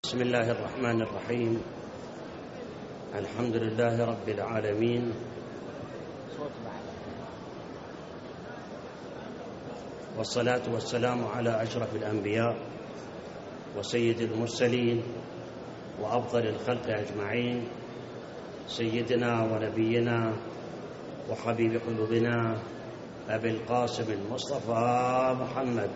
بسم الله الرحمن الرحيم. الحمد لله رب العالمين، والصلاة والسلام على أشرف الأنبياء وسيد المرسلين وأفضل الخلق أجمعين، سيدنا ونبينا وحبيب قلوبنا أبي القاسم المصطفى محمد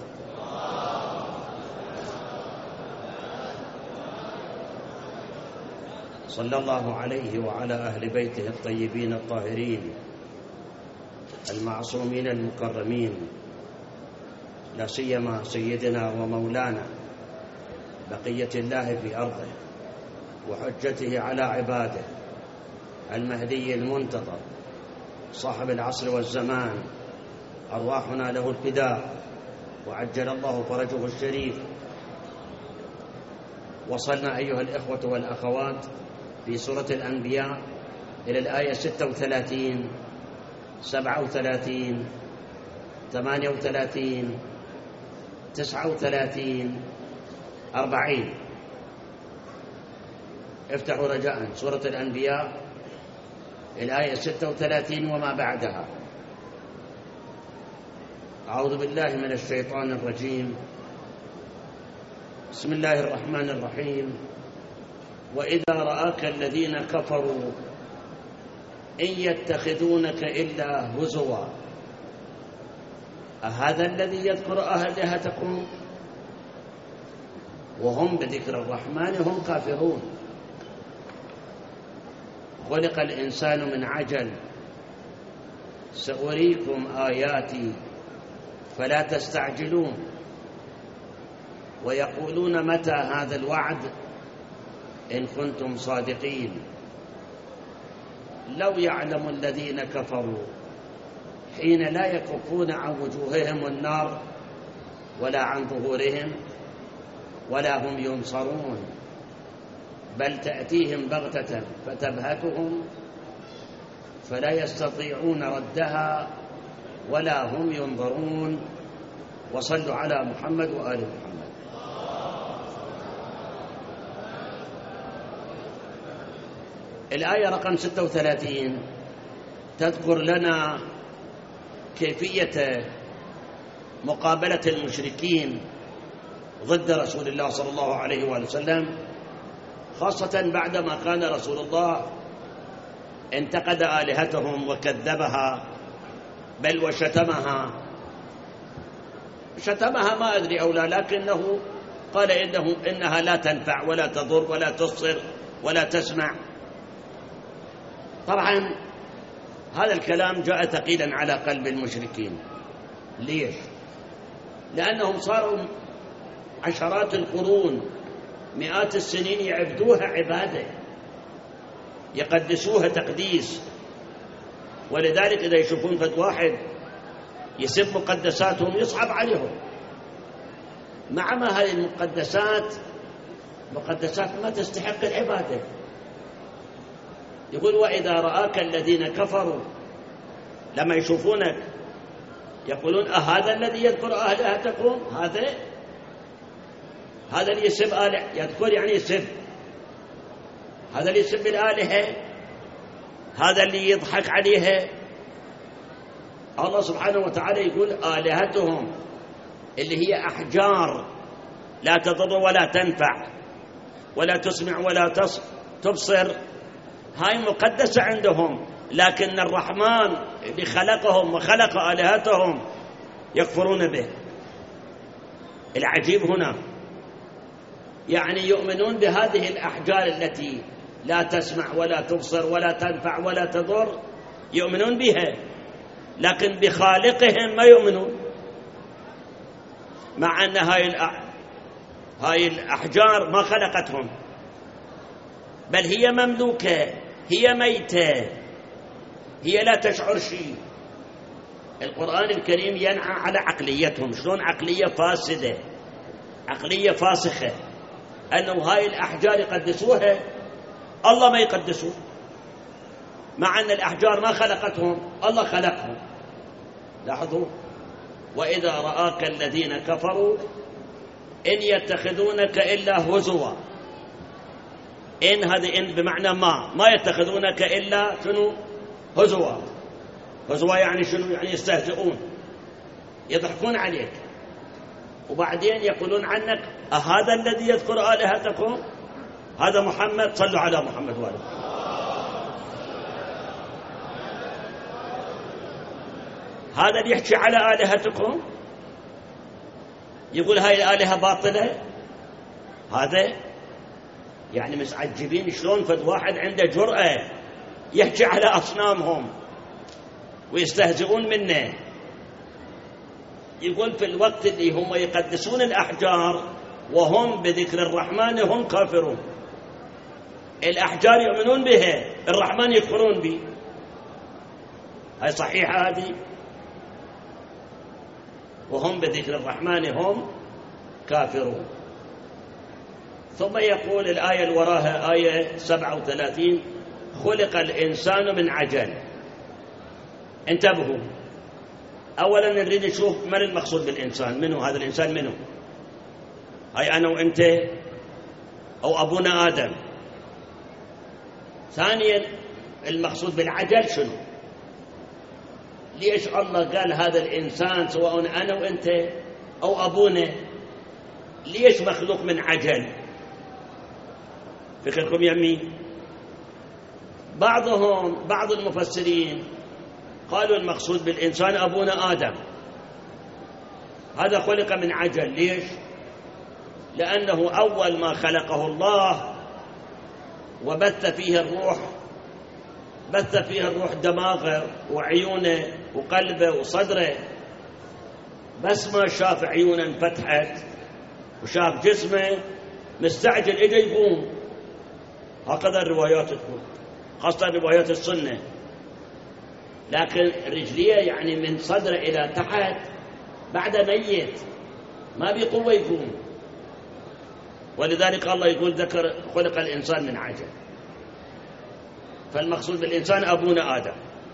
صلى الله عليه وعلى أهل بيته الطيبين الطاهرين المعصومين المكرمين، لا سيما سيدنا ومولانا بقية الله في أرضه وحجته على عباده المهدي المنتظر صاحب العصر والزمان، أرواحنا له الفداء وعجل الله فرجه الشريف. وصلنا أيها الإخوة والأخوات في سورة الأنبياء إلى الآية 36 37 38 39 40. افتحوا رجاء سورة الأنبياء الآية 36 وما بعدها. أعوذ بالله من الشيطان الرجيم. بسم الله الرحمن الرحيم. وإذا رآك الذين كفروا إن يتخذونك إلا هزوا أهذا الذي يذكر آلهتكم وهم بذكر الرحمن هم كافرون. خلق الإنسان من عجل، سأريكم آياتي فلا تستعجلون، ويقولون متى هذا الوعد إن كنتم صادقين. لو يعلم الذين كفروا حين لا يكفون عن وجوههم النار ولا عن ظهورهم ولا هم ينصرون، بل تأتيهم بغتة فتبهتهم فلا يستطيعون ردها ولا هم ينظرون. وصلوا على محمد وآل محمد. الآية رقم 36 تذكر لنا كيفية مقابلة المشركين ضد رسول الله صلى الله عليه وآله وسلم، خاصة بعدما كان رسول الله انتقد آلهتهم وكذبها بل وشتمها ما أدري أو لا، لكنه قال إنها لا تنفع ولا تضر ولا تصر ولا تسمع. طبعا هذا الكلام جاء ثقيلا على قلب المشركين. ليش؟ لأنهم صاروا عشرات القرون مئات السنين يعبدوها عبادة، يقدسوها تقديس، ولذلك إذا يشوفون فد واحد يسب مقدساتهم يصعب عليهم، مع ما هذه المقدسات مقدسات ما تستحق العبادة. يقول وإذا رآك الذين كفروا، لما يشوفونك يقولون أهذا الذي يذكر آلهتكم، هذا اللي يسب آلهة، يذكر يعني يسب، هذا اللي يسب الآلهة، هذا اللي يضحك عليها. الله سبحانه وتعالى يقول آلهتهم اللي هي أحجار لا تضر ولا تنفع ولا تسمع ولا تبصر، هاي مقدسة عندهم، لكن الرحمن اللي خلقهم وخلق آلهتهم يكفرون به. العجيب هنا يعني يؤمنون بهذه الأحجار التي لا تسمع ولا تبصر ولا تنفع ولا تضر، يؤمنون بها، لكن بخالقهم ما يؤمنون، مع أن هاي الأحجار ما خلقتهم، بل هي مملوكة، هي ميتة، هي لا تشعر شيء. القرآن الكريم ينعى على عقليتهم. شلون عقلية فاسدة، عقلية فاسخة، أنه هاي الأحجار يقدسوها، الله ما يقدسوه، مع أن الأحجار ما خلقتهم، الله خلقهم. لاحظوا وإذا رآك الذين كفروا إن يتخذونك إلا هزوا. إن هذه إن بمعنى ما يتخذونك إلا شنو هزوا. هزوا يعني شنو؟ يعني يستهزئون، يضحكون عليك، وبعدين يقولون عنك أهذا الذي يذكر آلهتكم؟ هذا محمد، صلوا على محمد وآله. هذا اللي يحكي على آلهتكم يقول هاي الآلهة باطلة. هذا يعني متعجبين شلون فد واحد عنده جرأة يحكي على أصنامهم ويستهزئون منه. يقول في الوقت اللي هم يقدسون الأحجار وهم بذكر الرحمن هم كافرون. الأحجار يؤمنون بها، الرحمن يكفرون به. هاي صحيحة هذه؟ وهم بذكر الرحمن هم كافرون. ثم يقول الآية اللي وراها آية 37 خلق الإنسان من عجل. انتبهوا، أولا نريد نشوف من المقصود بالإنسان، منه هذا الإنسان؟ منه؟ هاي أنا وإنت أو أبونا آدم. ثانيا المقصود بالعجل شنو؟ ليش الله قال هذا الإنسان سواء أنا وإنت أو أبونا؟ ليش مخلوق من عجل؟ فكركم يمي؟ بعض المفسرين قالوا المقصود بالإنسان أبونا آدم، هذا خلق من عجل. ليش؟ لأنه أول ما خلقه الله وبث فيه الروح، بث فيه الروح دماغه وعيونه وقلبه وصدره، بس ما شاف عيونه انفتحت وشاف جسمه مستعجل اجى يقوم. هكذا الروايات تقول، خاصة روايات السنة. لكن رجليه يعني من صدره إلى تحت بعد ميت، ما بقوة يقوم. ولذلك الله يقول ذكر خلق الإنسان من عجل. فالمقصود بالإنسان أبونا آدم.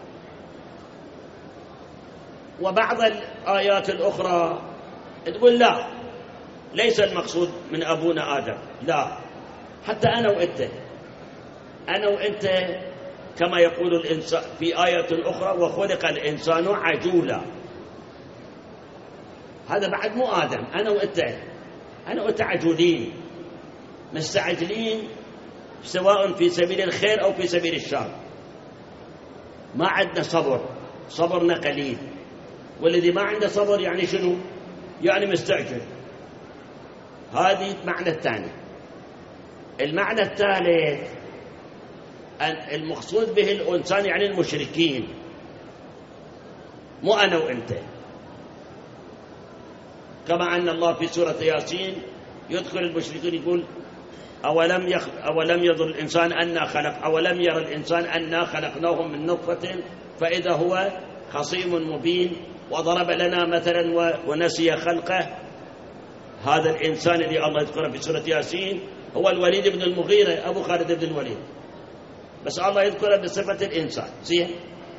وبعض الآيات الأخرى تقول لا، ليس المقصود من أبونا آدم، لا، حتى أنا وإنت كما يقول الإنسان في آية أخرى وخلق الإنسان عجولا. هذا بعد مو آدم، أنا وإنت عجولين مستعجلين، سواء في سبيل الخير أو في سبيل الشر. ما عندنا صبرنا قليل. والذي ما عنده صبر يعني شنو؟ يعني مستعجل. هذه المعنى الثاني. المعنى الثالث المقصود به الإنسان يعني المشركين، مو أنا وإنت. كما أن الله في سورة ياسين يذكر المشركين يقول أولم يظن الإنسان أولم يرى الإنسان أنا خلقناهم من نطفة فإذا هو خصيم مبين وضرب لنا مثلا ونسي خلقه. هذا الإنسان اللي الله يذكره في سورة ياسين هو الوليد بن المغيرة أبو خالد بن الوليد، بس الله يذكره بصفة الإنسان. زين،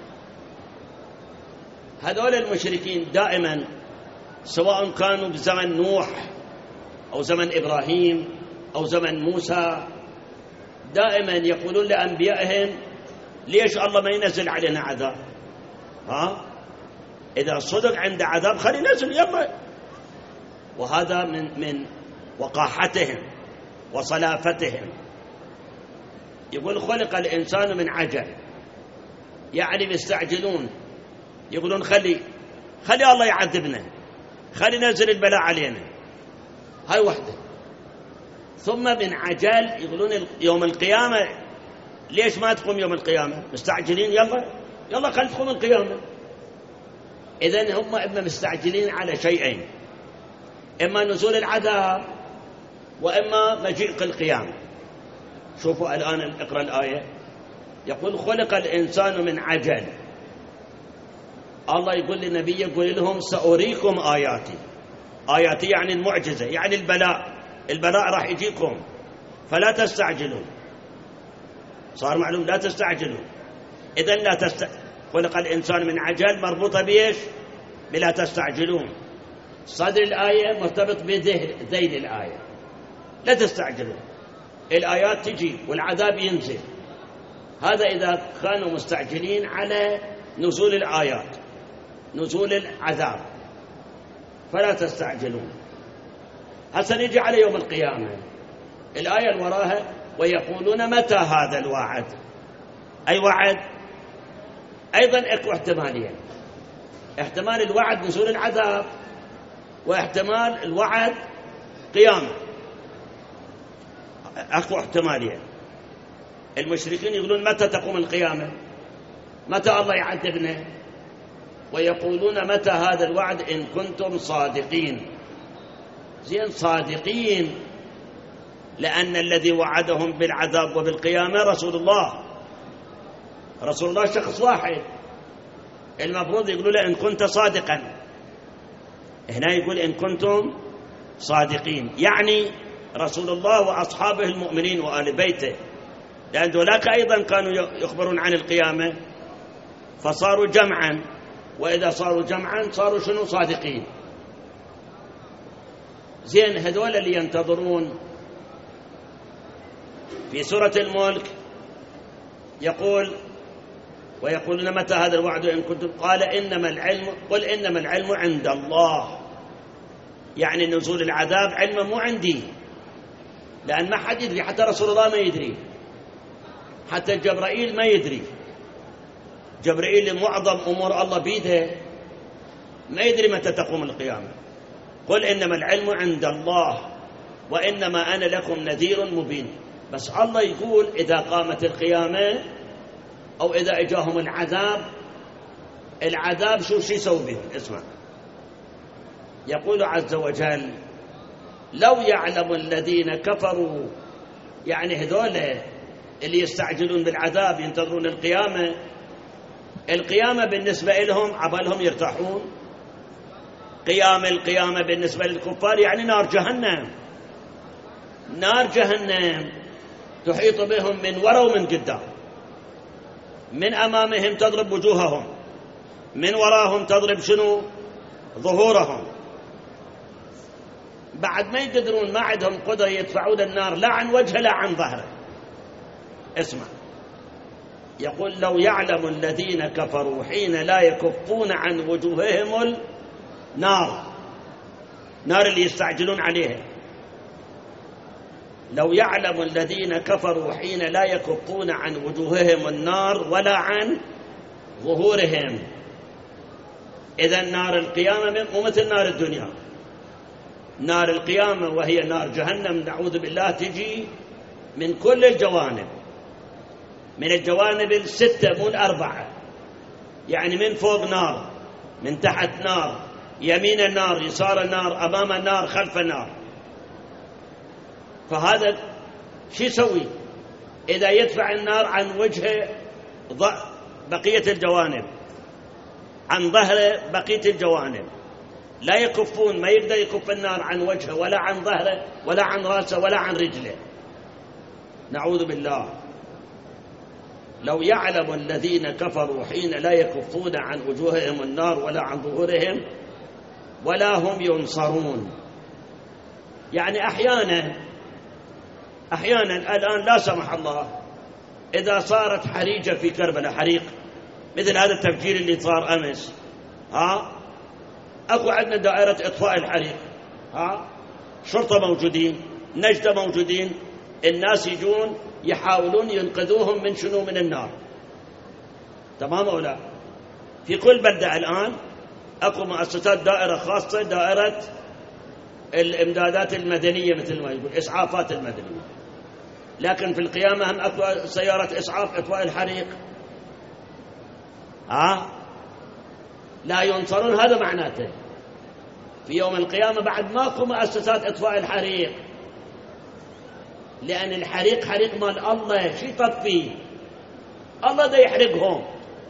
هذول المشركين دائما سواء كانوا بزمن نوح أو زمن إبراهيم أو زمن موسى، دائما يقولون لأنبيائهم ليش الله ما ينزل علينا عذاب؟ إذا صدق عند عذاب خلي ينزل يلا. وهذا من وقاحتهم وصلافتهم. يقول خلق الإنسان من عجل، يعني مستعجلون، يقولون خلي الله يعذبنا، خلي ننزل البلاء علينا. هاي وحده. ثم من عجل يقولون يوم القيامة، ليش ما تقوم يوم القيامة؟ مستعجلين يلا خلي تقوم القيامة. إذن هم إما مستعجلين على شيئين، إما نزول العذاب وإما مجيء القيامة. شوفوا الآن اقرأ الآية. يقول خلق الإنسان من عجل. الله يقول للنبي يقول لهم سأريكم آياتي يعني المعجزة، يعني البلاء راح يجيكم فلا تستعجلوا. صار معلوم لا تستعجلوا. إذن خلق الإنسان من عجل مربوطة بإيش؟ بلا تستعجلون. صدر الآية مرتبط بذيل الآية، لا تستعجلوا. الآيات تجي والعذاب ينزل. هذا إذا كانوا مستعجلين على نزول الآيات، نزول العذاب، فلا تستعجلون. هسه نجي على يوم القيامة، الآية اللي وراها ويقولون متى هذا الوعد. أي وعد؟ أيضا اكو احتمالين، احتمال الوعد نزول العذاب، واحتمال الوعد قيامة. اكو احتمالين. المشركين يقولون متى تقوم القيامة، متى الله يعذبنا، ويقولون متى هذا الوعد إن كنتم صادقين. زين، صادقين، لأن الذي وعدهم بالعذاب وبالقيامة رسول الله. رسول الله شخص واحد، المفروض يقولوا له إن كنت صادقا. هنا يقول إن كنتم صادقين، يعني رسول الله وأصحابه المؤمنين وآل بيته، لأن ذولاك أيضا كانوا يخبرون عن القيامة، فصاروا جمعا. وإذا صاروا جمعا صاروا شنو؟ صادقين. زين، هذول اللي ينتظرون في سورة الملك يقول ويقولون متى هذا الوعد إن كنتم، قال إنما العلم، قل إنما العلم عند الله. يعني نزول العذاب علمه مو عندي، لأن ما حد يدري، حتى رسول الله ما يدري، حتى جبرائيل ما يدري. جبرائيل معظم أمور الله بيده ما يدري متى تقوم القيامة. قل إنما العلم عند الله وإنما أنا لكم نذير مبين. بس الله يقول إذا قامت القيامة أو إذا إجاهم العذاب شو يسوي بهم؟ اسمع، يقول عز وجل لو يعلم الذين كفروا، يعني هذول اللي يستعجلون بالعذاب ينتظرون القيامة بالنسبة لهم عبالهم يرتاحون. القيامة بالنسبة للكفار يعني نار جهنم. نار جهنم تحيط بهم من وراء ومن قدام، من أمامهم تضرب وجوههم، من وراهم تضرب شنو؟ ظهورهم. بعد ما يقدرون، ما عندهم قدرة يدفعون النار لا عن وجهه لا عن ظهره. اسمع، يقول لو يعلم الذين كفروا حين لا يكفون عن وجوههم النار، نار اللي يستعجلون عليها. لو يعلم الذين كفروا حين لا يكفون عن وجوههم النار ولا عن ظهورهم. إذا نار القيامة مو مثل نار الدنيا. نار القيامة وهي نار جهنم نعوذ بالله تجي من كل الجوانب، من الجوانب الستة مو الأربعة. يعني من فوق نار، من تحت نار، يمين النار، يسار النار، أمام النار، خلف النار. فهذا شو يسوي؟ إذا يدفع النار عن وجهه بقية الجوانب، عن ظهره بقية الجوانب، لا يكفون، ما يقدر يكف النار عن وجهه ولا عن ظهره ولا عن رأسه ولا عن رجله، نعوذ بالله. لو يعلم الذين كفروا حين لا يكفون عن وجوههم النار ولا عن ظهورهم ولا هم ينصرون. يعني أحيانا الآن لا سمح الله إذا صارت حريقة في كربلاء، حريق مثل هذا التفجير اللي صار أمس، أكو عندنا دائرة إطفاء الحريق، شرطة موجودين، نجدة موجودين، الناس يجون يحاولون ينقذوهم من شنو؟ من النار. تمام أو لا؟ في كل بلدة الآن أكو مؤسسات، دائرة خاصة، دائرة الإمدادات المدنية مثل ما يقول، إسعافات المدنية. لكن في القيامة هم أكو سيارة إسعاف إطفاء الحريق. لا ينصرون، هذا معناته في يوم القيامة بعد ماكو مؤسسات إطفاء الحريق، لأن الحريق حريق مال الله، شو يطفيه؟ الله ده يحرقهم.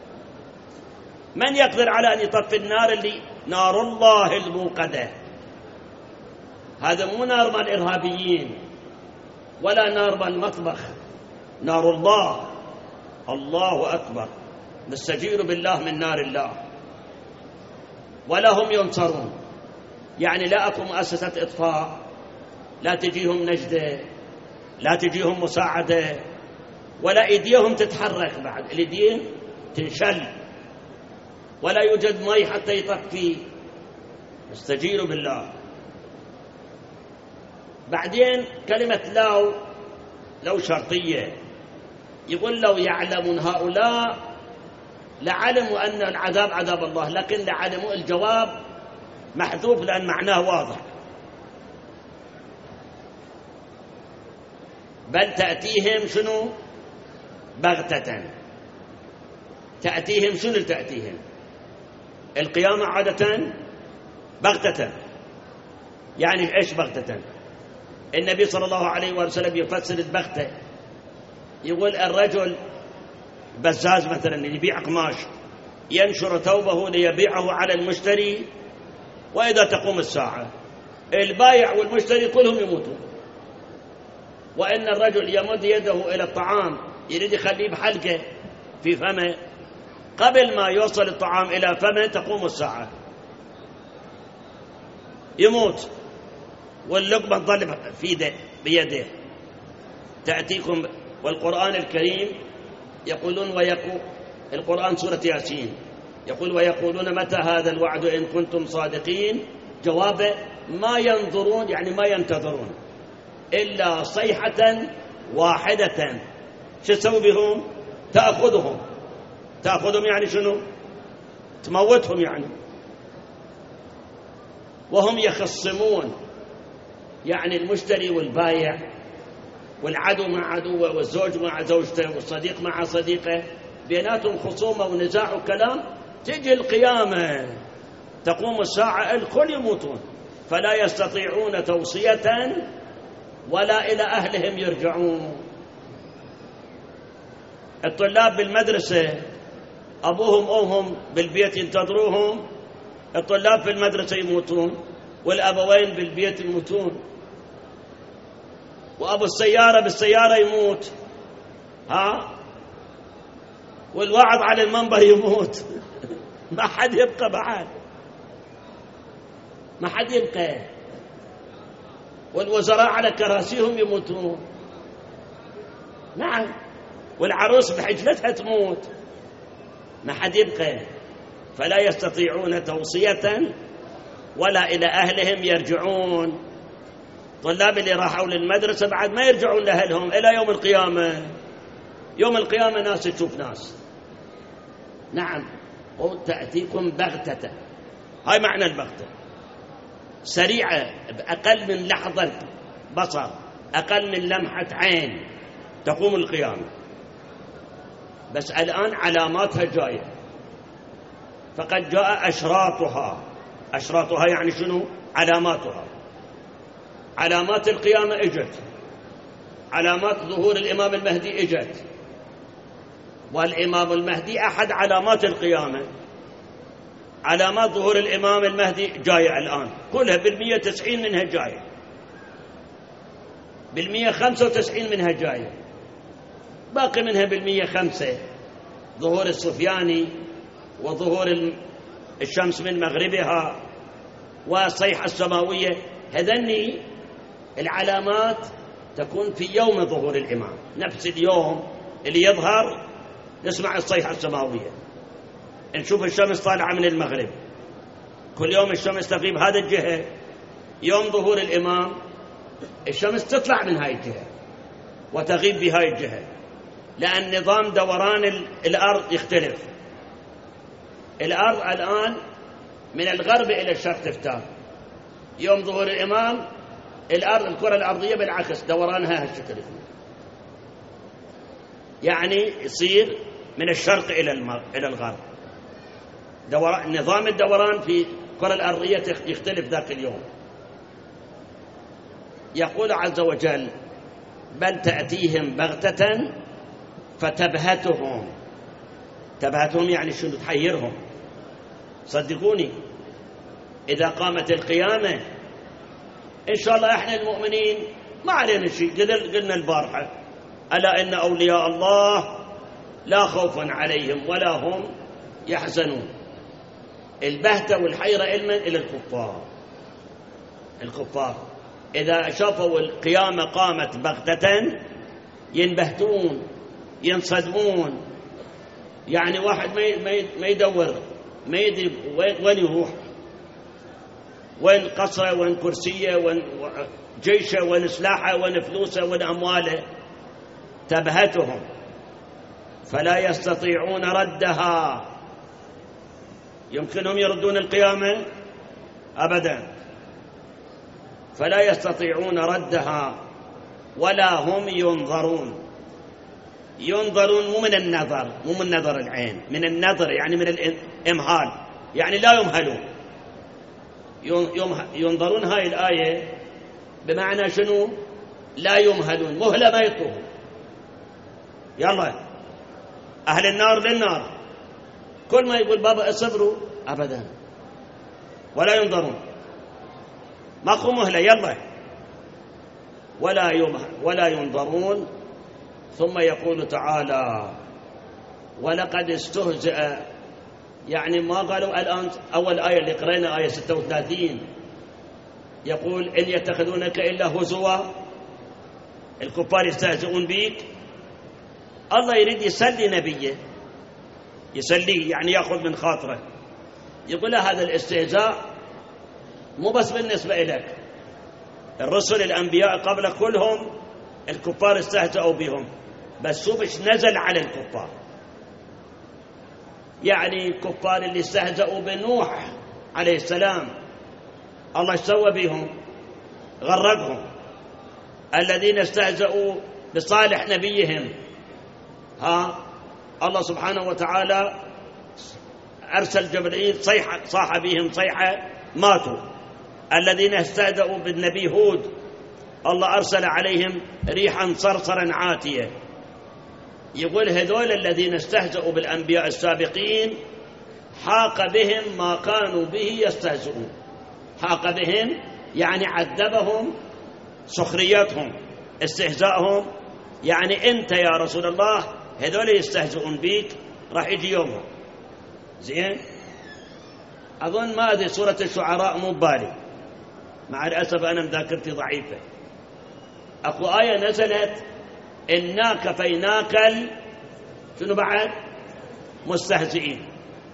من يقدر على أن يطفي النار اللي نار الله الموقدة؟ هذا مو نار مال الإرهابيين ولا نار مال مطبخ، نار الله. الله أكبر، نستجير بالله من نار الله. ولا هم ينصرون، يعني لا أكو مؤسسة إطفاء، لا تجيهم نجدة، لا تجيهم مساعدة ولا أيديهم تتحرك، بعد اليدين تنشل ولا يوجد ماء حتى يطفي. استجيروا بالله. بعدين كلمة لو شرطية، يقول لو يعلمون هؤلاء لعلموا أن العذاب عذاب الله، لكن لعلموا الجواب محذوف لأن معناه واضح. بل تأتيهم شنو؟ بغتة. تأتيهم شنو؟ تأتيهم القيامة عادة بغتة. يعني إيش بغتة؟ النبي صلى الله عليه وسلم يفسر البغتة، يقول الرجل بزاز مثلا يبيع قماش ينشر ثوبه ليبيعه على المشتري، وإذا تقوم الساعة البايع والمشتري كلهم يموتون. وإن الرجل يمد يده إلى الطعام يريد يخليه بحلقة في فمه، قبل ما يوصل الطعام إلى فمه تقوم الساعة، يموت واللقمة تظل في بيده. تأتيكم. والقرآن الكريم يقولون القرآن سورة ياسين يقول ويقولون متى هذا الوعد إن كنتم صادقين. جوابه ما ينظرون يعني ما ينتظرون إلا صيحة واحدة. شو تسوي بهم؟ تأخذهم يعني شنو؟ تموتهم يعني. وهم يخصمون، يعني المشتري والبايع والعدو مع عدوه والزوج مع زوجته والصديق مع صديقه، بيناتهم خصومة ونزاع وكلام. تجي القيامة تقوم الساعة الكل يموتون، فلا يستطيعون توصية ولا إلى أهلهم يرجعون. الطلاب بالمدرسة أبوهم وأمهم بالبيت ينتظروهم، الطلاب في المدرسة يموتون والأبوين بالبيت يموتون، وأبو السيارة بالسيارة يموت، والواعظ على المنبر يموت. ما حد يبقى بعد، ما حد يبقى. والوزراء على كراسيهم يموتون. نعم. والعروس بحجلتها تموت، ما حد يبقى. فلا يستطيعون توصية ولا إلى أهلهم يرجعون. طلاب اللي راحوا للمدرسة بعد ما يرجعون لأهلهم إلى يوم القيامة. يوم القيامة ناس تشوف ناس. نعم. وتأتيكم بغتة، هاي معنى البغتة، سريعة بأقل من لحظة بصر، أقل من لمحة عين تقوم القيامة. بس الآن علاماتها جاية، فقد جاء أشراطها يعني شنو؟ علاماتها. علامات القيامة إجت، علامات ظهور الإمام المهدي إجت، والإمام المهدي أحد علامات القيامة. علامات ظهور الإمام المهدي جاية الآن كلها 190 منها جاية، 195 منها جاية، باقي منها 105 ظهور السفياني وظهور الشمس من مغربها والصيحة السماوية. هذني العلامات تكون في يوم ظهور الإمام، نفس اليوم اللي يظهر نسمع الصيحة السماوية، نشوف الشمس طالعة من المغرب، كل يوم الشمس تغيب هذا الجهة. يوم ظهور الإمام الشمس تطلع من هاي الجهة وتغيب بهاي الجهة، لأن نظام دوران الأرض يختلف. الأرض الآن من الغرب إلى الشرق تفتح. يوم ظهور الإمام الأرض الكرة الأرضية بالعكس دورانها هالشكل، يعني يصير من الشرق إلى الغرب. نظام الدوران في الكرة الأرضية يختلف ذاك اليوم. يقول عز وجل بل تأتيهم بغتة فتبهتهم. تبهتهم يعني شنو؟ تحيرهم. صدقوني إذا قامت القيامة إن شاء الله إحنا المؤمنين ما علينا شيء. قلنا البارحة ألا إن أولياء الله لا خوف عليهم ولا هم يحزنون. البهتة والحيرة علما إلى الكفار. إذا شافوا القيامة قامت بغتة ينبهتون ينصدمون، يعني واحد ما يدور، ما يدري وين يروح، وين قصره، وين كرسيه، وين جيشه، وين سلاحه، وين فلوسه، وين أمواله، تبهتهم فلا يستطيعون ردها. يمكنهم يردون القيامة؟ أبدا، فلا يستطيعون ردها ولا هم ينظرون. ينظرون مو من النظر، مو من نظر العين، من النظر يعني من الإمهال، يعني لا يمهلون. ينظرون هاي الآية بمعنى شنو؟ لا يمهلون، مهلة ما يطلبون. يلا أهل النار للنار، كل ما يقول بابا اصبروا أبدا، ولا ينظرون، ماكو مهلة، يلا ولا ينظرون. ثم يقول تعالى ولقد استهزئ، يعني ما قالوا الآن أول آية اللي قرأنا آية 36 يقول إن يتخذونك إلا هزوا، الكفار يستهزئون بيك. الله يريد يسلي نبيه، يسليه يعني يأخذ من خاطره، يقول له هذا الاستهزاء مو بس بالنسبة إليك، الرسل الأنبياء قبل كلهم الكفار استهزأوا بهم، بس هو مش نزل على الكفار. يعني الكفار اللي استهزأوا بنوح عليه السلام الله سوى بهم؟ غرقهم. الذين استهزأوا بصالح نبيهم الله سبحانه وتعالى أرسل جبريل صاح بهم صيحة ماتوا. الذين استهزأوا بالنبي هود الله أرسل عليهم ريحا صرصرا عاتية. يقول هذول الذين استهزأوا بالأنبياء السابقين حاق بهم ما كانوا به يستهزئون. حاق بهم يعني عذبهم، سخريتهم، استهزائهم، يعني أنت يا رسول الله هذول يستهزئون بيك راح يجي يومهم. زين، أظن ما أدري سورة الشعراء مو بالي، مع الأسف أنا مذاكرتي ضعيفة. أكو آية نزلت إنا كفيناك شنو بعد؟ مستهزئين.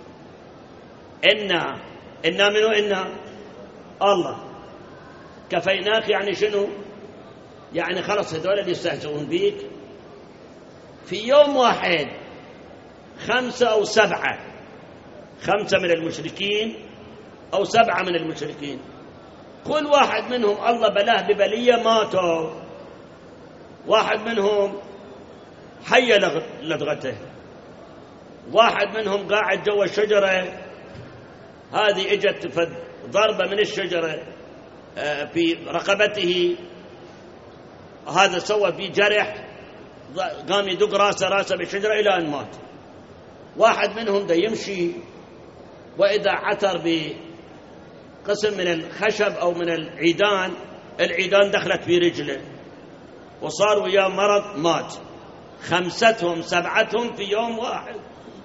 إنا منو؟ إنا الله. كفيناك يعني شنو؟ يعني خلص هذول اللي يستهزئون بيك في يوم واحد 5 أو 7، 5 من المشركين أو 7 من المشركين، كل واحد منهم الله بلاه ببلية ماتوا. واحد منهم حي لدغته، واحد منهم قاعد جوا الشجرة، هذه اجت ضربة من الشجرة في رقبته، هذا سوى فيه جرح، قام يدق راسه بالشجرة إلى أن مات. واحد منهم دا يمشي وإذا عثر بقسم من الخشب أو من العيدان دخلت في رجله وصار وياه مرض مات. 5 7 في يوم واحد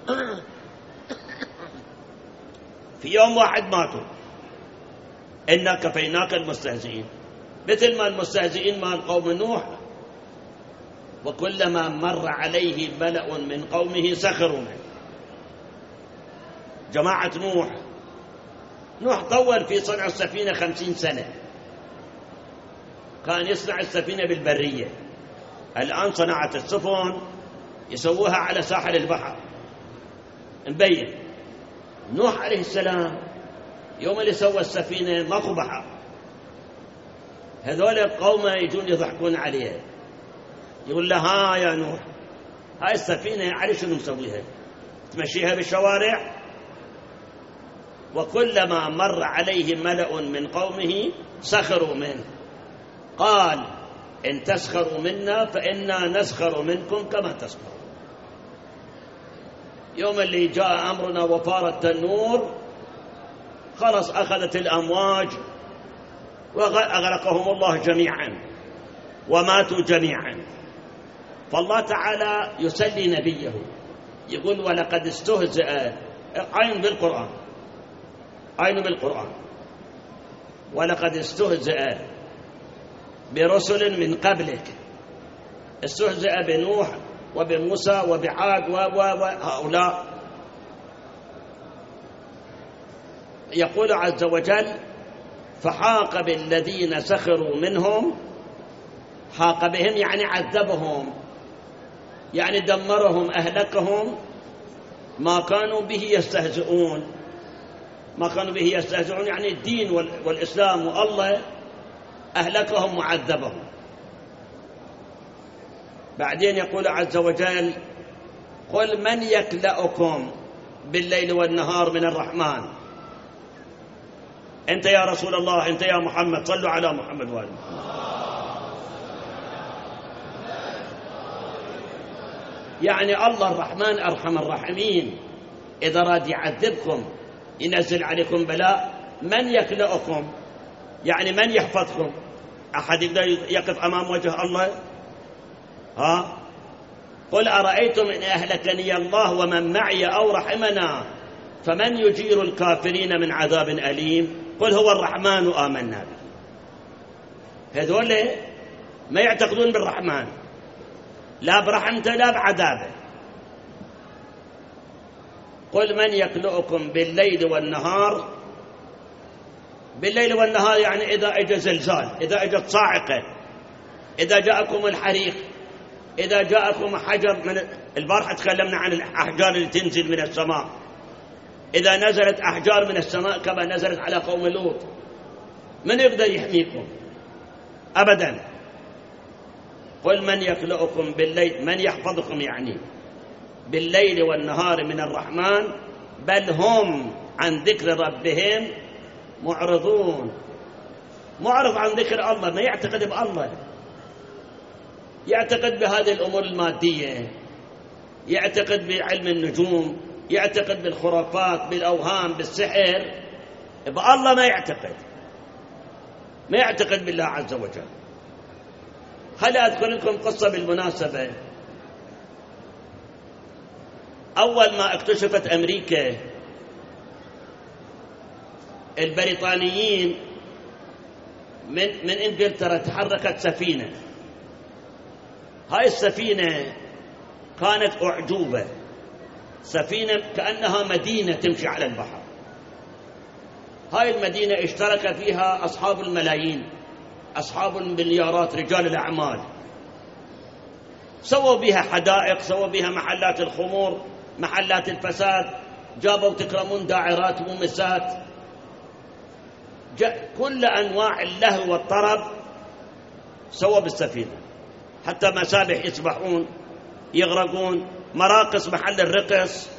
في يوم واحد ماتوا. إنا كفيناك المستهزئين، مثل ما المستهزئين مع قوم نوح، وكلما مر عليه ملأ من قومه سخروا منه. جماعة نوح طول في صنع السفينة 50 سنة، كان يصنع السفينة بالبرية. الآن صناعة السفن يسووها على ساحل البحر مبين. نوح عليه السلام يوم اللي سوى السفينة ماكو بحر، هذول قوم يجون يضحكون عليه، يقول له ها يا نوح هاي السفينة على شنو مسويها؟ تمشيها بالشوارع؟ وكلما مر عليه ملأ من قومه سخروا منه، قال إن تسخروا منا فإنا نسخر منكم كما تسخرون. يوم اللي جاء أمرنا وفار التنور خلص أخذت الأمواج وأغرقهم الله جميعا وماتوا جميعا. فالله تعالى يسلي نبيه، يقول ولقد استهزئ، عين بالقرآن، ولقد استهزئ برسل من قبلك، استهزئ بنوح وبموسى وبعاد وهؤلاء. يقول عز وجل: فحاق بالذين سخروا منهم، حاق بهم يعني عذبهم، يعني دمرهم، أهلكهم، ما كانوا به يستهزئون. ما كانوا به يستهزئون يعني الدين والإسلام، والله أهلكهم وعذبهم. بعدين يقول عز وجل: قل من يكلأكم بالليل والنهار من الرحمن. أنت يا رسول الله، أنت يا محمد، صلوا على محمد وآله. يعني الله الرحمن أرحم الراحمين، إذا راد يعذبكم ينزل عليكم بلاء، من يكلأكم يعني من يحفظكم؟ أحد يقدر يقف أمام وجه الله؟ قل أرأيتم إن أهلكني الله ومن معي أو رحمنا فمن يجير الكافرين من عذاب أليم. قل هو الرحمن آمنا به. هذول ما يعتقدون بالرحمن، لا برحمته لا بعذابه. قل من يكلؤكم بالليل والنهار. بالليل والنهار يعني إذا أجى زلزال، إذا أجت صاعقة، إذا جاءكم الحريق، إذا جاءكم حجر من البارحة تكلمنا عن الأحجار اللي تنزل من السماء، إذا نزلت أحجار من السماء كما نزلت على قوم لوط، من يقدر يحميكم؟ أبدا. قل من يكلؤكم بالليل، من يحفظكم يعني بالليل والنهار من الرحمن بل هم عن ذكر ربهم معرضون. معرض عن ذكر الله، ما يعتقد بالله، يعتقد بهذه الأمور المادية، يعتقد بعلم النجوم، يعتقد بالخرافات، بالأوهام، بالسحر. بالله ما يعتقد، ما يعتقد بالله عز وجل. خلي أذكر لكم قصة بالمناسبة. أول ما اكتشفت أمريكا البريطانيين من إنجلترا تحركت سفينة. هاي السفينة كانت أعجوبة، سفينة كأنها مدينة تمشي على البحر. هاي المدينة اشترك فيها أصحاب الملايين، أصحاب المليارات، رجال الأعمال. سووا بها حدائق، سووا بها محلات الخمور، محلات الفساد، جابوا تكرمون داعرات ومسات، كل أنواع اللهو والطرب سووا بالسفينة، حتى مسابح يسبحون يغرقون، مراقص محل الرقص.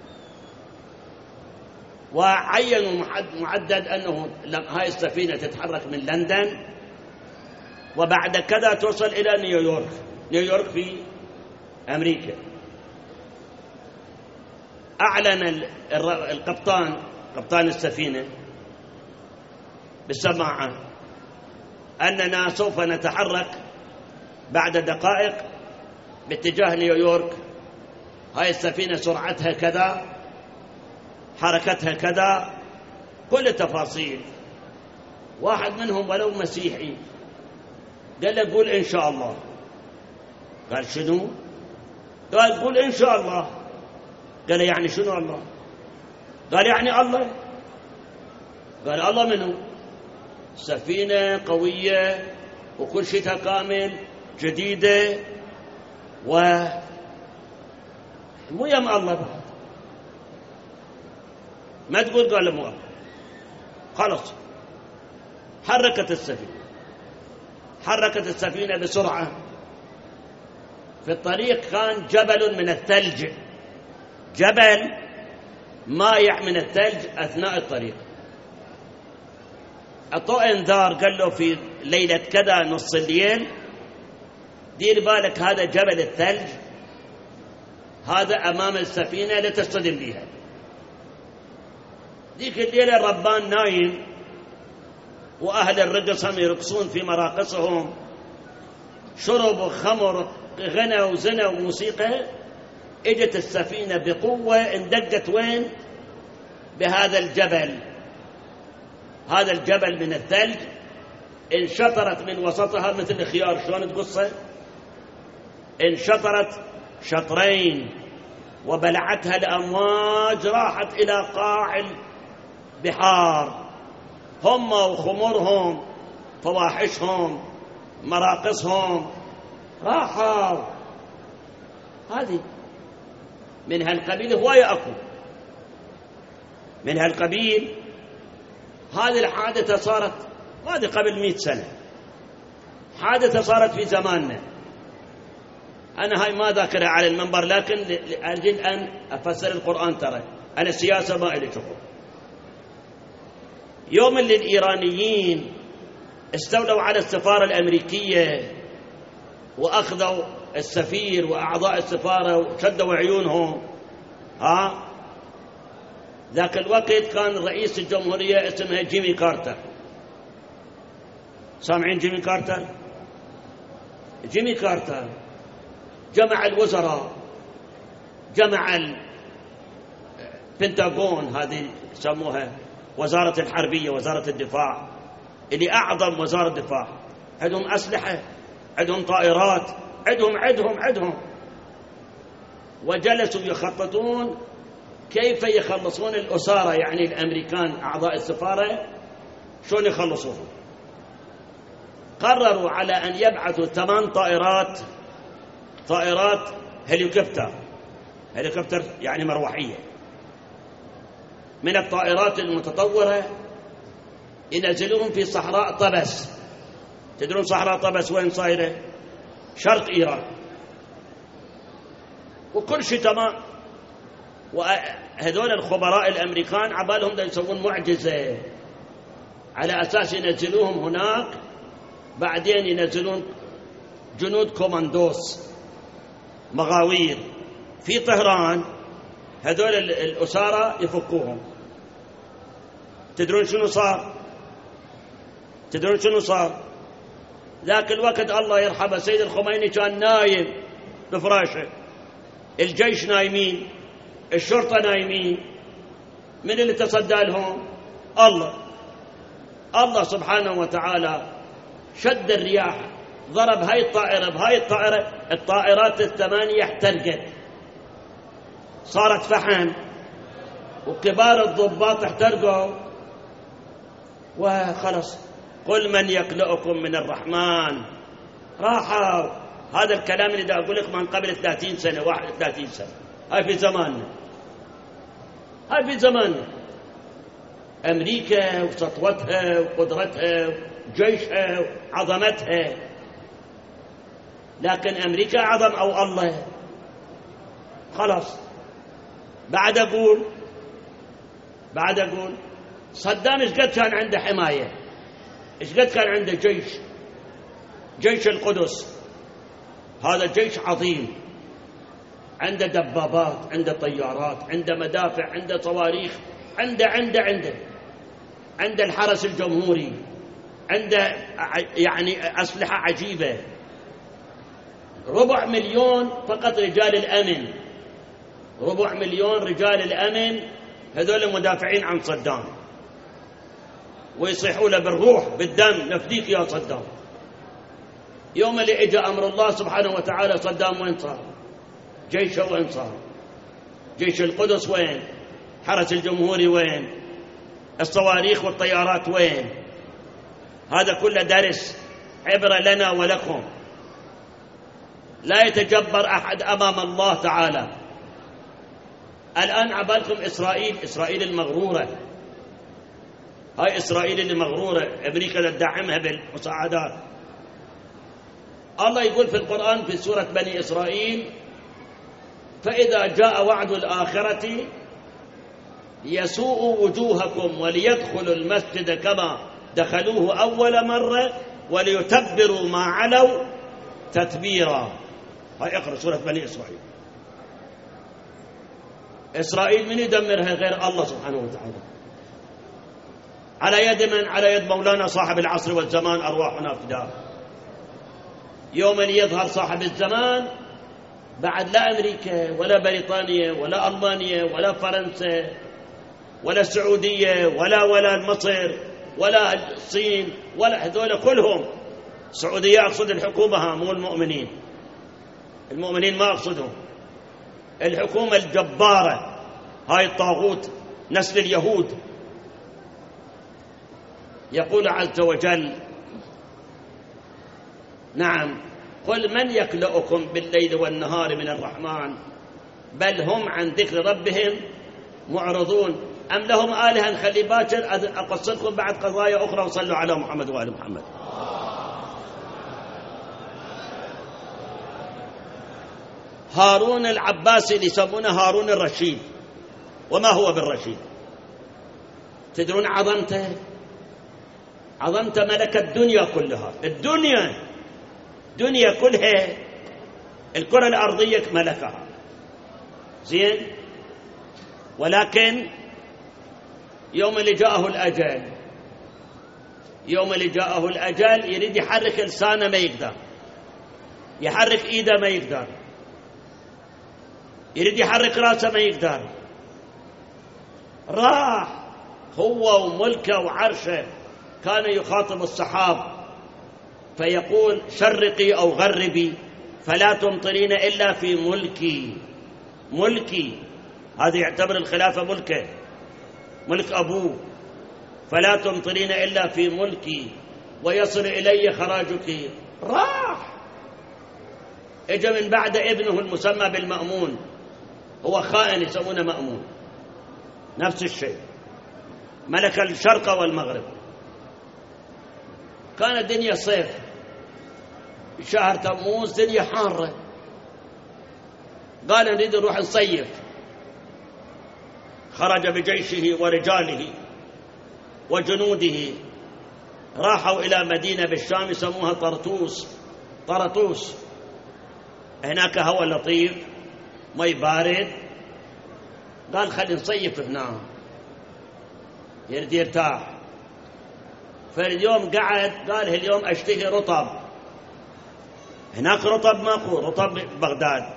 وعينوا معدد أنه هاي السفينة تتحرك من لندن وبعد كذا توصل إلى نيويورك. نيويورك في أمريكا. أعلن قبطان السفينة بالسماعة أننا سوف نتحرك بعد دقائق باتجاه نيويورك. هاي السفينة سرعتها كذا، حركتها كذا، كل التفاصيل. واحد منهم ولو مسيحي قال له قول إن شاء الله. قال شنو؟ قال قول إن شاء الله. قال يعني شنو الله؟ قال يعني الله. قال الله منه؟ سفينة قوية وكل شيء كامل، جديدة، ومو يم الله بعد. ما تقول قال مو الله. خلص حركت السفينة بسرعة. في الطريق كان جبل من الثلج، جبل مايع من الثلج أثناء الطريق. أعطوه انذار، قال له في ليلة كذا نص الليل دير بالك هذا جبل الثلج، هذا أمام السفينة لا تصطدم بها. ذيك الليلة الربان نايم وأهل الرقص هم يرقصون في مراقصهم، شربوا خمر، غنى وزنا وموسيقى. اجت السفينة بقوة اندقت وين؟ بهذا الجبل. هذا الجبل من الثلج انشطرت من وسطها مثل الخيار، شلون تقصه؟ انشطرت شطرين وبلعتها الأمواج، راحت إلى قاع البحار، هم وخمرهم فواحشهم مراقصهم راحوا. هذه من هالقبيل هواية أكو من هالقبيل. هذه الحادثة صارت هذه قبل 100 سنة، حادثة صارت في زماننا. أنا هاي ما ذاكرها على المنبر، لكن أجل أن أفسر القرآن. ترى أنا السياسة ما إلي شغل. يوم اللي الإيرانيين استولوا على السفارة الأمريكية وأخذوا السفير وأعضاء السفارة وشدوا عيونهم، ذاك الوقت كان رئيس الجمهورية اسمه جيمي كارتر. سامعين جيمي كارتر؟ جيمي كارتر جمع الوزراء، جمع البنتاغون، هذه يسموها وزارة الحربية، وزارة الدفاع، اللي أعظم وزارة دفاع، عندهم أسلحة، عندهم طائرات، عندهم وجلسوا يخططون كيف يخلصون الأسارة، يعني الأمريكان أعضاء السفارة شلون يخلصوهم. قرروا على أن يبعثوا 8 طائرات هليكوبتر يعني مروحية، من الطائرات المتطورة، ينزلوهم في صحراء طبس. تدرون صحراء طبس وين صايرة؟ شرق إيران، وكل شيء تمام. وهذول الخبراء الأمريكان عبالهم دا يسوون معجزة، على أساس ينزلوهم هناك، بعدين ينزلون جنود كوماندوس مغاوير في طهران، هذول الأسارة يفكوهم. تدرون شنو صار؟ ذاك الوقت الله يرحمه سيد الخميني كان نايم بفراشه، الجيش نايمين، الشرطة نايمين، من اللي تصدى لهم؟ الله سبحانه وتعالى شد الرياح، ضرب هاي الطائرة بهاي الطائرة، الطائرات 8 احترقت، صارت فحم، وكبار الضباط احترقوا، وخلص. قل من يقلؤكم من الرحمن، راحوا. هذا الكلام اللي دا أقول لك من قبل 30 سنة 31 سنة. هاي في زماننا أمريكا وسطوتها وقدرتها وجيشها وعظمتها، لكن أمريكا أعظم أو الله؟ خلاص. بعد أقول صدام إيش قد كان عنده حماية، إيش قد كان عنده جيش القدس. هذا جيش عظيم، عنده دبابات، عنده طيارات، عنده مدافع، عنده صواريخ، عنده الحرس الجمهوري، عنده يعني أسلحة عجيبة. 250,000 فقط رجال الأمن، 250,000 رجال الأمن، هذول مدافعين عن صدام، ويصيحوا له بالروح بالدم نفديك يا صدام. يوم اللي اجى أمر الله سبحانه وتعالى، صدام وين صار؟ جيشه وين صار؟ جيش القدس وين؟ حرس الجمهوري وين؟ الصواريخ والطيارات وين؟ هذا كله درس عبرة لنا ولكم. لا يتجبر أحد أمام الله تعالى. الآن عبالكم إسرائيل المغرورة، هاي إسرائيل اللي مغرورة، أمريكا تدعمها بالمساعدات. الله يقول في القرآن في سورة بني إسرائيل: فإذا جاء وعد الآخرة يسوء وجوهكم وليدخلوا المسجد كما دخلوه أول مرة وليتبروا ما علوا تتبيرا. هاي اقرأ سورة بني إسرائيل. إسرائيل من يدمرها غير الله سبحانه وتعالى؟ على يد من؟ على يد مولانا صاحب العصر والزمان، أرواحنا فداه. يوم يظهر صاحب الزمان، بعد لا أمريكا ولا بريطانيا ولا ألمانيا ولا فرنسا ولا السعودية ولا مصر ولا الصين ولا هذول كلهم السعودية أقصد الحكومة مو المؤمنين، المؤمنين ما أقصدهم، الحكومة الجبارة هاي الطاغوت نسل اليهود. يقول عز وجل: نعم قل من يكلؤكم بالليل والنهار من الرحمن بل هم عن ذكر ربهم معرضون أم لهم آلهة نخلي باكر أقصدكم بعد قضايا أخرى. وصلوا على محمد وآل محمد. هارون العباسي اللي يسمونه هارون الرشيد، وما هو بالرشيد؟ تدرون عظمته؟ عظمته ملك الدنيا كلها، الدنيا كلها، الكرة الأرضية ملكها، زين. ولكن يوم اللي جاءه الأجل يريد يحرك لسانه ما يقدر، يحرك إيده ما يقدر، يريد يحرك راسه ما يقدر. راح هو وملكه وعرشه، كان يخاطب الصحاب فيقول: شرقي أو غربي فلا تمطرين إلا في ملكي. هذا يعتبر الخلافة ملك أبوه. فلا تمطرين إلا في ملكي ويصل إلي خراجك. راح اجى من بعد ابنه المسمى بالمأمون، هو خائن يسمونه مأمون، نفس الشيء، ملك الشرق والمغرب. كان الدنيا صيف، شهر تموز، دنيا حارة، قال نريد نروح نصيف. خرج بجيشه ورجاله وجنوده، راحوا إلى مدينة بالشام يسموها طرطوس. هناك هواء لطيف، مي بارد. قال خلي نصيف هنا، يريد يرتاح. فاليوم قعد قال اليوم أشتهي رطب. هناك رطب ماكو، رطب بغداد.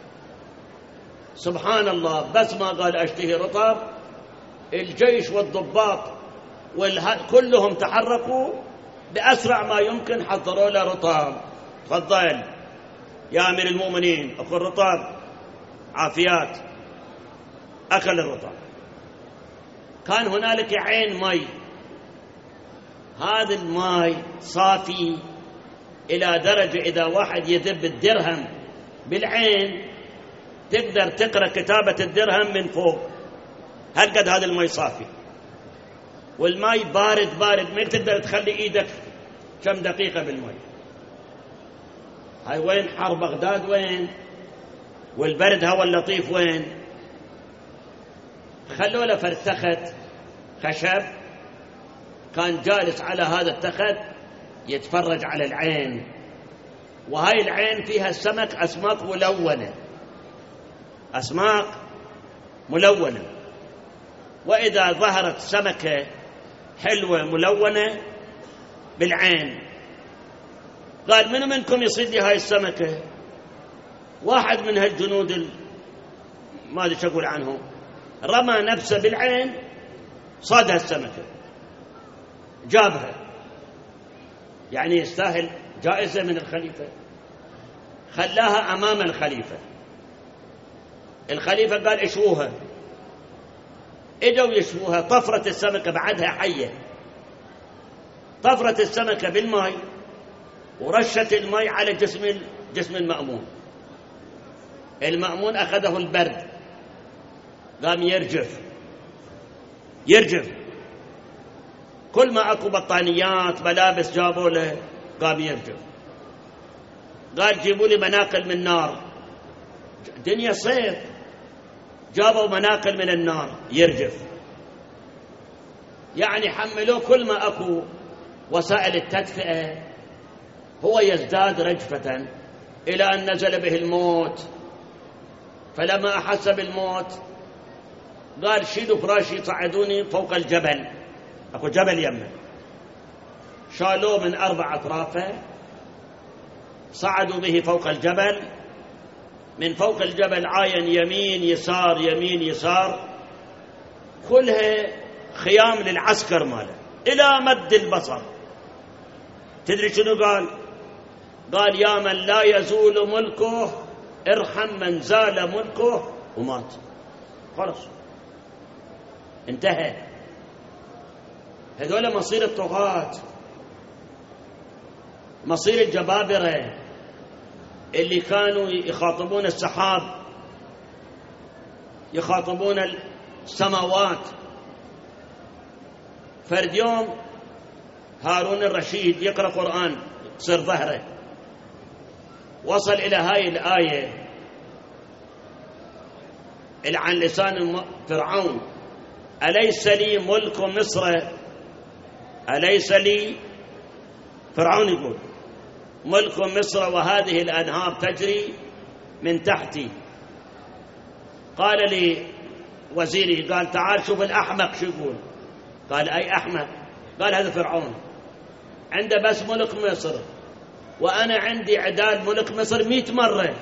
سبحان الله، بس ما قال أشتهي رطب، الجيش والضباط كلهم تحركوا بأسرع ما يمكن، حضروا له رطب. تفضل يا أمير المؤمنين، أكل رطب، عافيات. أكل الرطب. كان هنالك عين مي، هذا الماء صافي إلى درجة إذا واحد يدب الدرهم بالعين تقدر تقرأ كتابة الدرهم من فوق، هالقد هذا الماء صافي. والماء بارد ما تقدر تخلي إيدك كم دقيقة بالماء. هاي وين حر بغداد؟ وين والبرد هوا اللطيف؟ وين؟ خلوا له فرتخت خشب، كان جالس على هذا التخت يتفرج على العين. وهاي العين فيها أسماك ملونة. وإذا ظهرت سمكة حلوة ملونة بالعين، قال من منكم يصيد لي هاي السمكة؟ واحد من هالجنود ما أدري شو أقول عنه، رمى نفسه بالعين، صادها السمكة، جابها، يعني يستاهل جائزة من الخليفة. خلاها أمام الخليفة قال اشووها. اجوا يشووها، طفرت السمكة بعدها حية، طفرت السمكة بالماء ورشت الماء على جسم المأمون أخذه البرد، قام يرجف. كل ما أكو بطانيات ملابس جابوا له قام يرجف. قال جيبوا لي مناقل من نار، دنيا صيف، جابوا مناقل من النار، يرجف. يعني حملوه كل ما أكو وسائل التدفئة، هو يزداد رجفة إلى أن نزل به الموت. فلما أحس بالموت قال شيلوا فراشي صعدوني فوق الجبل، أكو جبل يمه، شالوه من 4 أطرافه، صعدوا به فوق الجبل. من فوق الجبل عاين يمين يسار، كلها خيام للعسكر ماله إلى مد البصر. تدري شنو قال؟ قال يا من لا يزول ملكه ارحم من زال ملكه ومات. خلاص انتهى. هذول مصير الطغاة، مصير الجبابرة اللي كانوا يخاطبون السحاب، يخاطبون السماوات. فرد يوم هارون الرشيد يقرأ قرآن يصير ظهره، وصل إلى هاي الآية اللي عن لسان فرعون: أليس لي ملك مصر، أليس لي، فرعون يقول ملك مصر وهذه الأنهار تجري من تحتي. قال لي وزيري، قال تعال شوف الأحمق شو يقول. قال أي أحمق؟ قال هذا فرعون عنده بس ملك مصر، وأنا عندي عداد ملك مصر 100 مرة،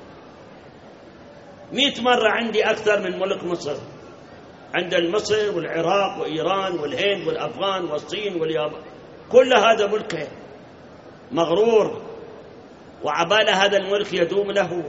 100 مرة عندي أكثر من ملك مصر. عند مصر والعراق وإيران والهند والأفغان والصين واليابان، كل هذا ملكه. مغرور وعبال هذا الملك يدوم له،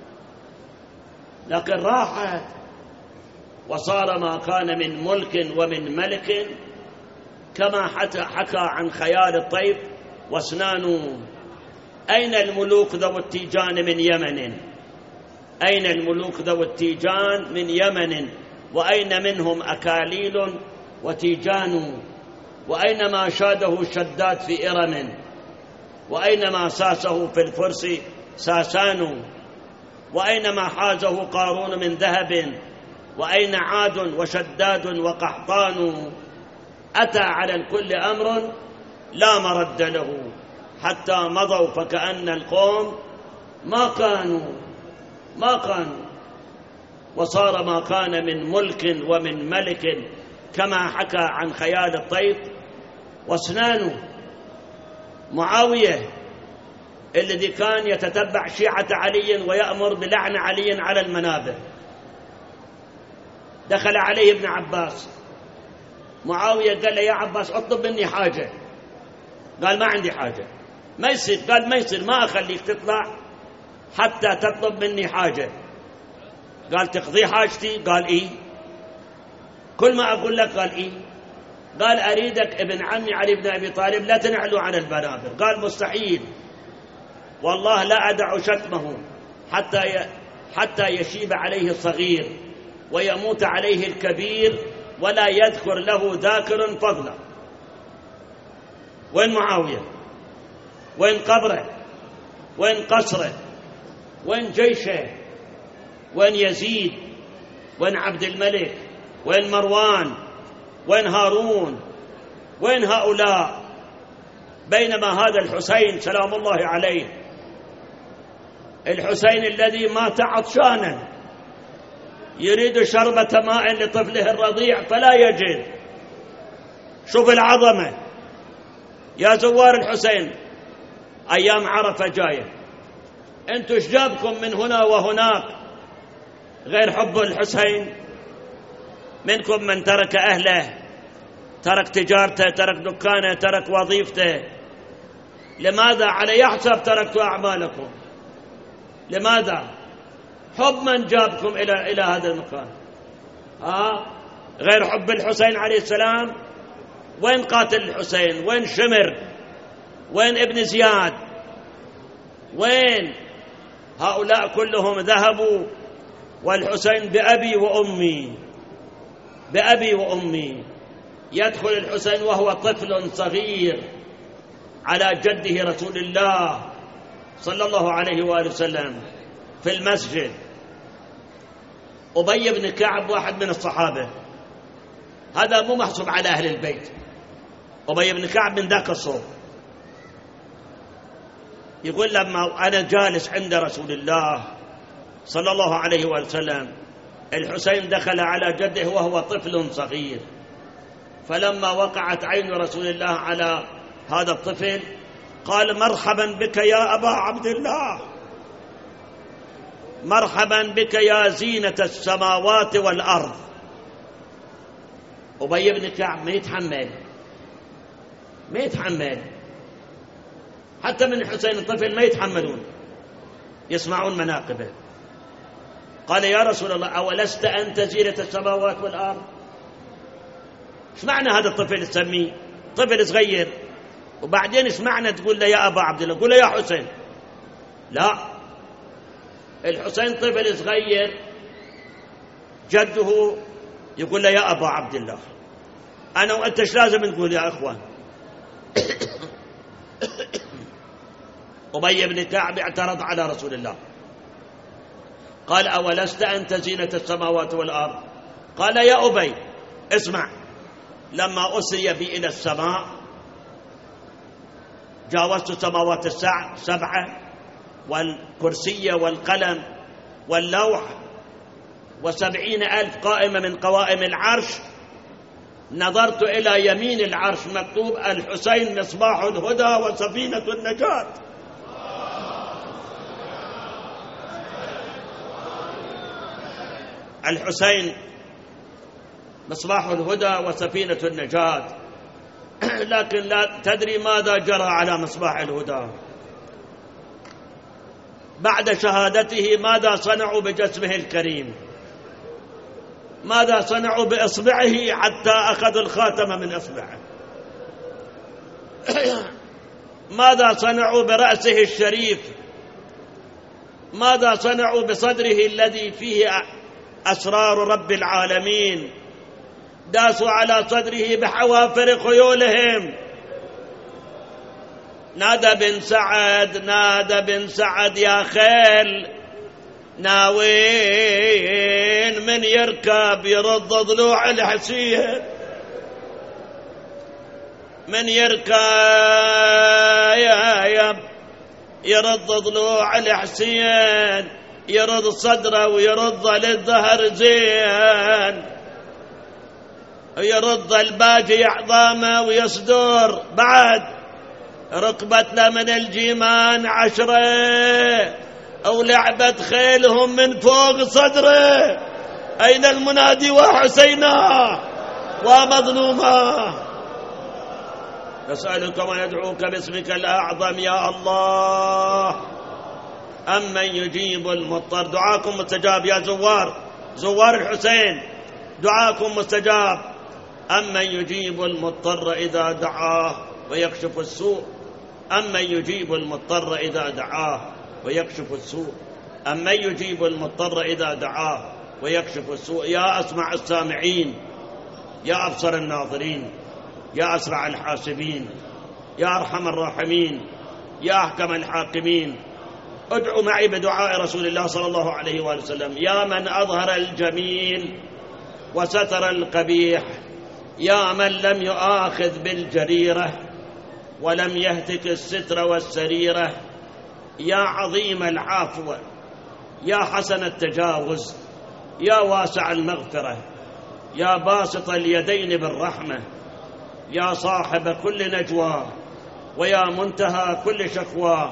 لكن راحت وصار ما كان من ملك ومن ملك كما حكى عن خيال الطيف واسنان. أين الملوك ذو التيجان من يمن؟ أين الملوك ذو التيجان من يمن؟ وأين منهم أكاليل وتيجان؟ وأينما شاده الشداد في إرم، وأينما ساسه في الفرس ساسان، وأينما حازه قارون من ذهب، وأين عاد وشداد وقحطان. أتى على الكل أمر لا مرد له، حتى مضوا فكأن القوم ما كانوا. وصار ما كان من ملك ومن ملك كما حكى عن خيال الطيف واسنانه. معاوية الذي كان يتتبع شيعة علي ويأمر بلعن علي على المنابر، دخل عليه ابن عباس. معاوية قال له يا عباس اطلب مني حاجة. قال ما عندي حاجة. ما يصير. قال ما يصير، ما أخليك تطلع حتى تطلب مني حاجة. قال تقضي حاجتي؟ قال إيه. كل ما أقول لك؟ قال إيه. قال أريدك ابن عمي علي بن أبي طالب لا تنعلوا عن المنابر. قال مستحيل، والله لا أدع شتمه حتى يشيب عليه الصغير ويموت عليه الكبير ولا يذكر له ذاكر فضلا. وين معاوية؟ وين قبره؟ وين قصره؟ وين جيشه؟ وين يزيد؟ وين عبد الملك؟ وين مروان؟ وين هارون؟ وين هؤلاء؟ بينما هذا الحسين سلام الله عليه، الحسين الذي مات عطشانا يريد شربة ماء لطفله الرضيع فلا يجد. شوف العظمة يا زوار الحسين. أيام عرفة جاية، أنتوا ايش جابكم من هنا وهناك غير حب الحسين؟ منكم من ترك أهله، ترك تجارته، ترك دكانه، ترك وظيفته. لماذا؟ على يحسب تركتوا أعمالكم. لماذا؟ حب من جابكم إلى هذا المكان؟ غير حب الحسين عليه السلام. وين قاتل الحسين؟ وين شمر؟ وين ابن زياد؟ وين؟ هؤلاء كلهم ذهبوا، والحسين بأبي وأمي، بأبي وأمي. يدخل الحسين وهو طفل صغير على جده رسول الله صلى الله عليه وآله وسلم في المسجد. أبي بن كعب واحد من الصحابة، هذا مو محسوب على أهل البيت. أبي بن كعب من ذاك الصوب. يقول لما أنا جالس عند رسول الله صلى الله عليه وآله وسلم، الحسين دخل على جده وهو طفل صغير، فلما وقعت عين رسول الله على هذا الطفل قال مرحبا بك يا أبا عبد الله، مرحبا بك يا زينة السماوات والأرض. أبي بن كعب ما يتحمل، حتى من الحسين الطفل ما يتحملون يسمعون مناقبه. قال يا رسول الله أولست أنت زينة السماوات والأرض؟ ايش معنى هذا الطفل تسميه طفل صغير وبعدين ايش معنى تقول له يا أبا عبد الله؟ قول له يا حسين. لا، الحسين طفل صغير جده يقول له يا أبا عبد الله. أنا وأنت ايش لازم نقول يا أخوان؟ أبي بن كعب اعترض على رسول الله قال أولست أنت زينة السماوات والأرض؟ قال يا أبي اسمع، لما أسري بي إلى السماء جاوزت السماوات السبعة والكرسي والقلم واللوح 70,000 قائمة من قوائم العرش، نظرت إلى يمين العرش مكتوب الحسين مصباح الهدى وسفينة النجاة. الحسين مصباح الهدى وسفينة النجاة. لكن لا تدري ماذا جرى على مصباح الهدى بعد شهادته، ماذا صنعوا بجسمه الكريم، ماذا صنعوا بإصبعه حتى أخذوا الخاتم من إصبعه، ماذا صنعوا برأسه الشريف، ماذا صنعوا بصدره الذي فيه أسرار رب العالمين. داسوا على صدره بحوافر خيولهم. نادى بن سعد يا خيل ناوين من يركب يرد ضلوع الحسين، من يركب يرد ضلوع الحسين، يرد صدره ويرد للظهر زين، يرد الباقي عظامه ويصدر بعد ركبتنا من الجيمان 10 أو لعبت خيلهم من فوق صدره. أين المنادي وحسينا ومظلوما؟ نسألك وندعوك باسمك الأعظم يا الله. أمن يجيب المضطر. دعاكم مستجاب يا زوار الحسين، دعاكم مستجاب. أمن يجيب المضطر إذا دعاه ويكشف السوء، أمن يجيب المضطر إذا دعاه ويكشف السوء، أمن يجيب المضطر إذا دعاه ويكشف السوء. يا أسمع السامعين، يا أبصر الناظرين، يا أسرع الحاسبين، يا أرحم الراحمين، يا أحكم الحاكمين، ادعوا معي بدعاء رسول الله صلى الله عليه وآله وسلم. يا من أظهر الجميل وستر القبيح، يا من لم يؤاخذ بالجريرة ولم يهتك الستر والسريرة، يا عظيم العفو، يا حسن التجاوز، يا واسع المغفرة، يا باسط اليدين بالرحمة، يا صاحب كل نجوى ويا منتهى كل شكوى،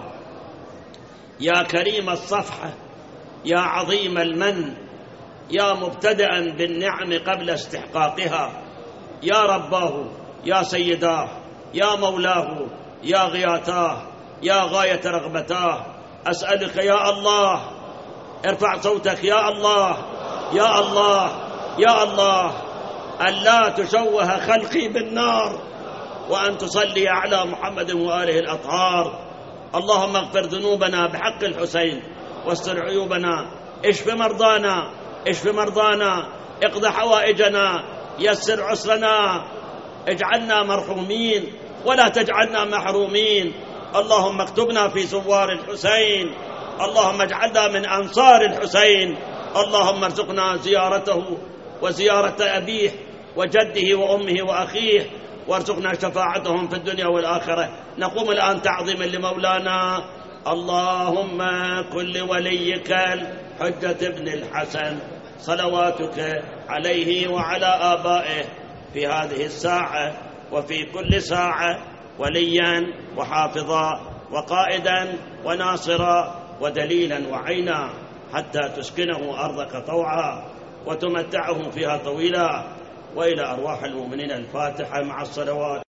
يا كريم الصفحة، يا عظيم المن، يا مبتدئا بالنعم قبل استحقاقها، يا رباه، يا سيداه، يا مولاه، يا غياثاه، يا غاية رغبتاه. أسألك يا الله، ارفع صوتك يا الله، يا الله، يا الله، أن لا تشوه خلقي بالنار، وأن تصلي على محمد وآله الأطهار. اللهم اغفر ذنوبنا بحق الحسين، واستر عيوبنا، اشف مرضانا، اشف مرضانا، اقض حوائجنا، يسر عسرنا، اجعلنا مرحومين ولا تجعلنا محرومين. اللهم اكتبنا في زوار الحسين، اللهم اجعلنا من أنصار الحسين. اللهم ارزقنا زيارته وزيارة أبيه وجده وأمه وأخيه، وارزقنا شفاعتهم في الدنيا والآخرة. نقوم الآن تعظيما لمولانا. اللهم كن لوليك الحجة بن الحسن صلواتك عليه وعلى آبائه في هذه الساعة وفي كل ساعة وليا وحافظا وقائدا وناصرا ودليلا وعينا، حتى تسكنه أرضك طوعا وتمتعه فيها طويلا. وإلى أرواح المؤمنين الفاتحة مع الصلوات.